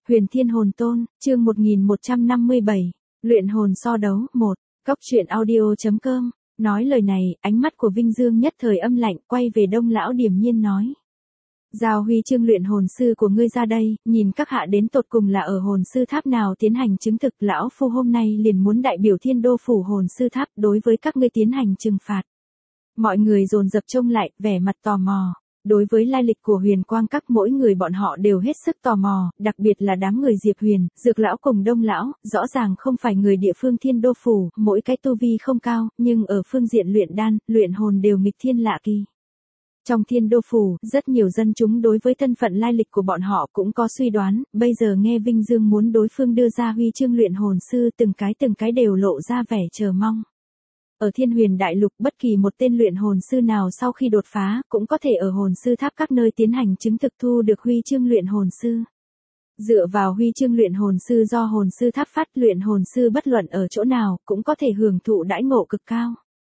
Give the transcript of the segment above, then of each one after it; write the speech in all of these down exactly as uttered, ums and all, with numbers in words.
Huyền Thiên Hồn Tôn, chương một nghìn một trăm năm mươi bảy, luyện hồn so đấu, một, Cóc truyện audio.com, nói lời này, ánh mắt của Vinh Dương nhất thời âm lạnh, quay về Đông lão điềm nhiên nói. Giao huy chương luyện hồn sư của ngươi ra đây, nhìn các hạ đến tột cùng là ở hồn sư tháp nào tiến hành chứng thực, lão phu hôm nay liền muốn đại biểu Thiên Đô phủ hồn sư tháp đối với các ngươi tiến hành trừng phạt. Mọi người dồn dập trông lại, vẻ mặt tò mò. Đối với lai lịch của Huyền Quang Các mỗi người bọn họ đều hết sức tò mò, đặc biệt là đám người Diệp Huyền, Dược lão cùng Đông lão, rõ ràng không phải người địa phương Thiên Đô phủ, mỗi cái tu vi không cao, nhưng ở phương diện luyện đan, luyện hồn đều nghịch thiên lạ kỳ. Trong Thiên Đô phủ, rất nhiều dân chúng đối với thân phận lai lịch của bọn họ cũng có suy đoán, bây giờ nghe Vinh Dương muốn đối phương đưa ra huy chương luyện hồn sư, từng cái từng cái đều lộ ra vẻ chờ mong. Ở Thiên Huyền Đại Lục, bất kỳ một tên luyện hồn sư nào sau khi đột phá, cũng có thể ở hồn sư tháp các nơi tiến hành chứng thực thu được huy chương luyện hồn sư. Dựa vào huy chương luyện hồn sư do hồn sư tháp phát, luyện hồn sư bất luận ở chỗ nào, cũng có thể hưởng thụ đãi ngộ cực cao.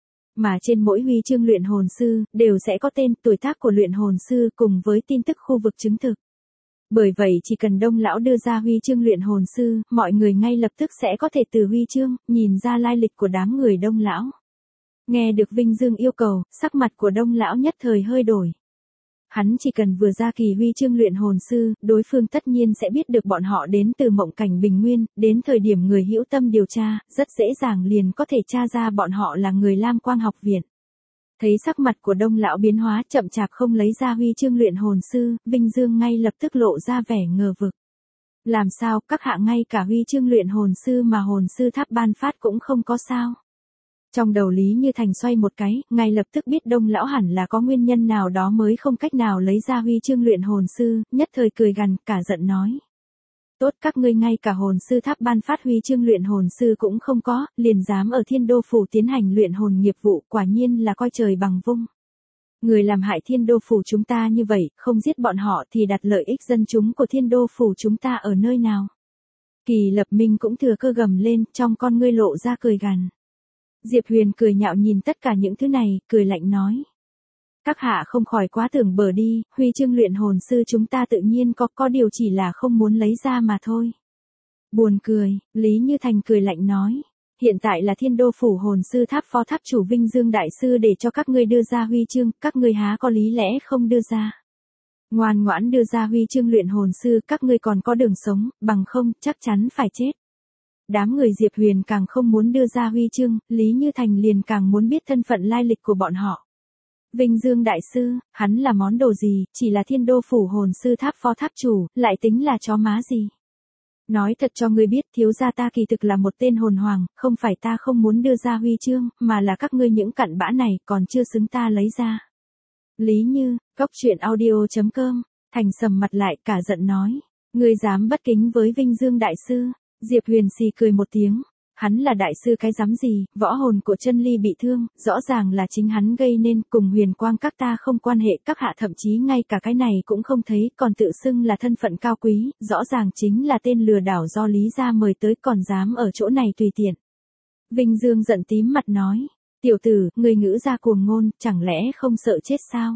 Mà trên mỗi huy chương luyện hồn sư, đều sẽ có tên, tuổi tác của luyện hồn sư cùng với tin tức khu vực chứng thực. Bởi vậy chỉ cần Đông lão đưa ra huy chương luyện hồn sư, mọi người ngay lập tức sẽ có thể từ huy chương, nhìn ra lai lịch của đám người Đông lão. Nghe được Vinh Dương yêu cầu, sắc mặt của Đông lão nhất thời hơi đổi. Hắn chỉ cần vừa ra kỳ huy chương luyện hồn sư, đối phương tất nhiên sẽ biết được bọn họ đến từ mộng cảnh bình nguyên, đến thời điểm người hữu tâm điều tra, rất dễ dàng liền có thể tra ra bọn họ là người Lam Quang học viện. Thấy sắc mặt của Đông lão biến hóa, chậm chạp không lấy ra huy chương luyện hồn sư, Vinh Dương ngay lập tức lộ ra vẻ ngờ vực. Làm sao, các hạ ngay cả huy chương luyện hồn sư mà hồn sư tháp ban phát cũng không có sao? Trong đầu Lý Như Thành xoay một cái, ngay lập tức biết Đông lão hẳn là có nguyên nhân nào đó mới không cách nào lấy ra huy chương luyện hồn sư, nhất thời cười gằn, cả giận nói. Tốt, các ngươi ngay cả hồn sư tháp ban phát huy chương luyện hồn sư cũng không có, liền dám ở Thiên Đô phủ tiến hành luyện hồn nghiệp vụ, quả nhiên là coi trời bằng vung. Người làm hại Thiên Đô phủ chúng ta như vậy, không giết bọn họ thì đặt lợi ích dân chúng của Thiên Đô phủ chúng ta ở nơi nào? Kỳ Lập Minh cũng thừa cơ gầm lên, trong con ngươi lộ ra cười gằn. Diệp Huyền cười nhạo nhìn tất cả những thứ này, cười lạnh nói. Các hạ không khỏi quá tưởng bở đi, huy chương luyện hồn sư chúng ta tự nhiên có, có điều chỉ là không muốn lấy ra mà thôi. Buồn cười, Lý Như Thành cười lạnh nói. Hiện tại là Thiên Đô phủ hồn sư tháp phó tháp chủ Vinh Dương đại sư để cho các ngươi đưa ra huy chương, các ngươi há có lý lẽ không đưa ra. Ngoan ngoãn đưa ra huy chương luyện hồn sư, các ngươi còn có đường sống, bằng không, chắc chắn phải chết. Đám người Diệp Huyền càng không muốn đưa ra huy chương, Lý Như Thành liền càng muốn biết thân phận lai lịch của bọn họ. Vinh Dương đại sư, hắn là món đồ gì, chỉ là Thiên Đô phủ hồn sư tháp phó tháp chủ, lại tính là chó má gì. Nói thật cho ngươi biết, thiếu gia ta kỳ thực là một tên hồn hoàng, không phải ta không muốn đưa ra huy chương, mà là các ngươi những cặn bã này còn chưa xứng ta lấy ra. Lý Như, Cóc truyện audio.com, Thành sầm mặt lại, cả giận nói, ngươi dám bất kính với Vinh Dương đại sư. Diệp Huyền xì cười một tiếng, hắn là đại sư cái dám gì, võ hồn của Chân Ly bị thương, rõ ràng là chính hắn gây nên, cùng Huyền Quang Các ta không quan hệ, các hạ thậm chí ngay cả cái này cũng không thấy, còn tự xưng là thân phận cao quý, rõ ràng chính là tên lừa đảo do Lý gia mời tới, còn dám ở chỗ này tùy tiện. Vinh Dương giận tím mặt nói, tiểu tử, người ngữ ra cuồng ngôn, chẳng lẽ không sợ chết sao?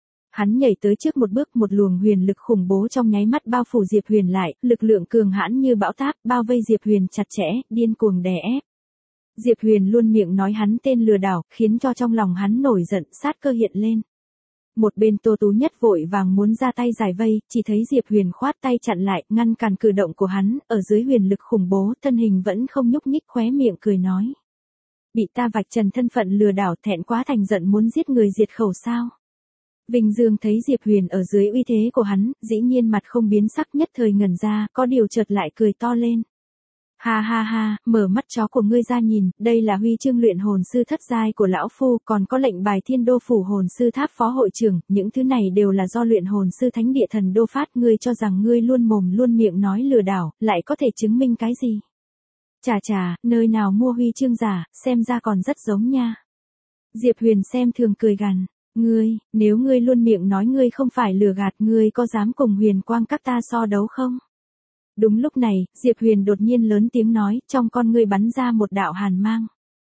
Hắn nhảy tới trước một bước, một luồng huyền lực khủng bố trong nháy mắt bao phủ Diệp Huyền lại, lực lượng cường hãn như bão táp, bao vây Diệp Huyền chặt chẽ, điên cuồng đè ép. Diệp Huyền luôn miệng nói hắn tên lừa đảo, khiến cho trong lòng hắn nổi giận, sát cơ hiện lên. Một bên Tô Tú Nhất vội vàng muốn ra tay giải vây, chỉ thấy Diệp Huyền khoát tay chặn lại, ngăn cản cử động của hắn, ở dưới huyền lực khủng bố, thân hình vẫn không nhúc nhích, khóe miệng cười nói. Bị ta vạch trần thân phận lừa đảo, thẹn quá thành giận muốn giết người diệt khẩu sao? Vinh Dương thấy Diệp Huyền ở dưới uy thế của hắn, dĩ nhiên mặt không biến sắc, nhất thời ngẩn ra, có điều chợt lại cười to lên. Ha ha ha, mở mắt chó của ngươi ra nhìn, đây là huy chương luyện hồn sư thất giai của lão phu, còn có lệnh bài Thiên Đô phủ hồn sư tháp phó hội trưởng, những thứ này đều là do luyện hồn sư thánh địa thần đô phát, ngươi cho rằng ngươi luôn mồm luôn miệng nói lừa đảo, lại có thể chứng minh cái gì? Chà chà, nơi nào mua huy chương giả, xem ra còn rất giống nha. Diệp Huyền xem thường cười gằn. Ngươi, nếu ngươi luôn miệng nói ngươi không phải lừa gạt, ngươi có dám cùng Huyền Quang Các ta so đấu không? Đúng lúc này, Diệp Huyền đột nhiên lớn tiếng nói, trong con ngươi bắn ra một đạo hàn mang.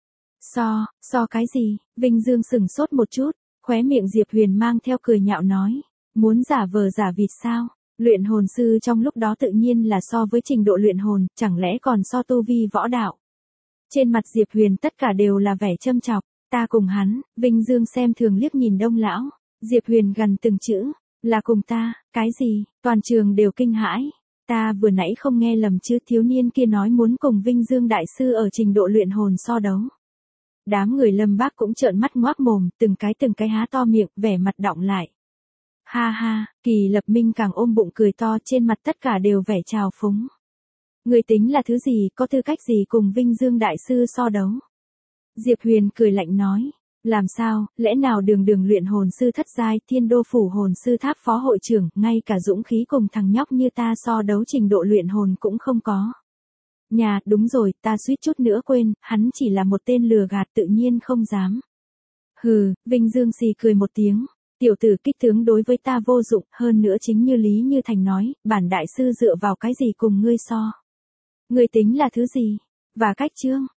So, so cái gì? Vinh Dương sừng sốt một chút, khóe miệng Diệp Huyền mang theo cười nhạo nói, muốn giả vờ giả vịt sao? Luyện hồn sư trong lúc đó tự nhiên là so với trình độ luyện hồn, chẳng lẽ còn so tu vi võ đạo. Trên mặt Diệp Huyền tất cả đều là vẻ châm chọc, ta cùng hắn. Vinh Dương xem thường liếc nhìn Đông lão. Diệp Huyền gằn từng chữ, là cùng ta. Cái gì? Toàn trường đều kinh hãi. Ta vừa nãy không nghe lầm chứ, thiếu niên kia nói muốn cùng Vinh Dương đại sư ở trình độ luyện hồn so đấu. Đám người Lâm Bác cũng trợn mắt ngoác mồm, từng cái từng cái há to miệng, vẻ mặt đọng lại. Ha ha, Kỳ Lập Minh càng ôm bụng cười to, trên mặt tất cả đều vẻ trào phúng. Người tính là thứ gì, có tư cách gì cùng Vinh Dương đại sư so đấu? Diệp Huyền cười lạnh nói, làm sao, lẽ nào đường đường luyện hồn sư thất giai, Thiên Đô phủ hồn sư tháp phó hội trưởng, ngay cả dũng khí cùng thằng nhóc như ta so đấu trình độ luyện hồn cũng không có. Nhà, đúng rồi, ta suýt chút nữa quên, hắn chỉ là một tên lừa gạt, tự nhiên không dám. Hừ, Vinh Dương xì cười một tiếng. Tiểu tử kích tướng đối với ta vô dụng, hơn nữa chính như Lý Như Thành nói, bản đại sư dựa vào cái gì cùng ngươi so. Ngươi tính là thứ gì? Và cách chương,